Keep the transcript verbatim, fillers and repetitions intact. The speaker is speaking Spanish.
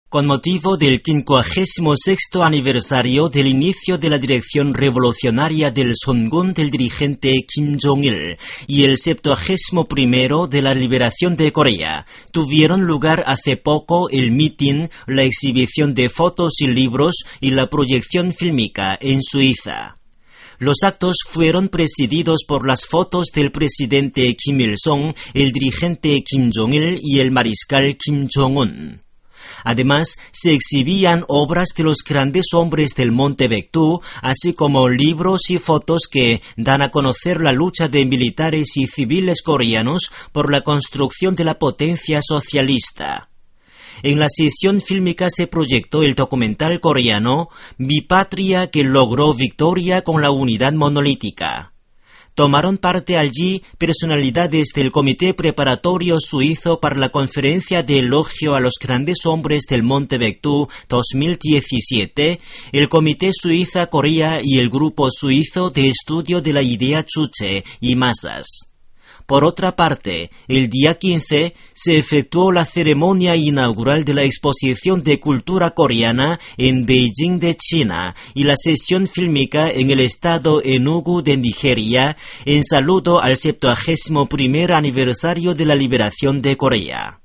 Con motivo del quincuagésimo sexto aniversario del inicio de la dirección revolucionaria del Songun del dirigente Kim Jong-il y el septuagésimo primero de la liberación de Corea, tuvieron lugar hace poco el mitin, la exhibición de fotos y libros y la proyección fílmica en Suiza. Los actos fueron presididos por las fotos del presidente Kim Il-sung, el dirigente Kim Jong-il y el mariscal Kim Jong-un. Además, se exhibían obras de los grandes hombres del Monte Baekdu, así como libros y fotos que dan a conocer la lucha de militares y civiles coreanos por la construcción de la potencia socialista. En la sesión fílmica se proyectó el documental coreano Mi patria que logró victoria con la unidad monolítica. Tomaron parte allí personalidades del Comité Preparatorio Suizo para la Conferencia de Elogio a los Grandes Hombres del Monte Baekdu dos mil diecisiete, el Comité Suiza-Corea y el Grupo Suizo de Estudio de la Idea Chuche y Masas. Por otra parte, el día quince se efectuó la ceremonia inaugural de la Exposición de Cultura Coreana en Beijing de China y la sesión fílmica en el estado Enugu de Nigeria en saludo al septuagésimo primer aniversario de la liberación de Corea.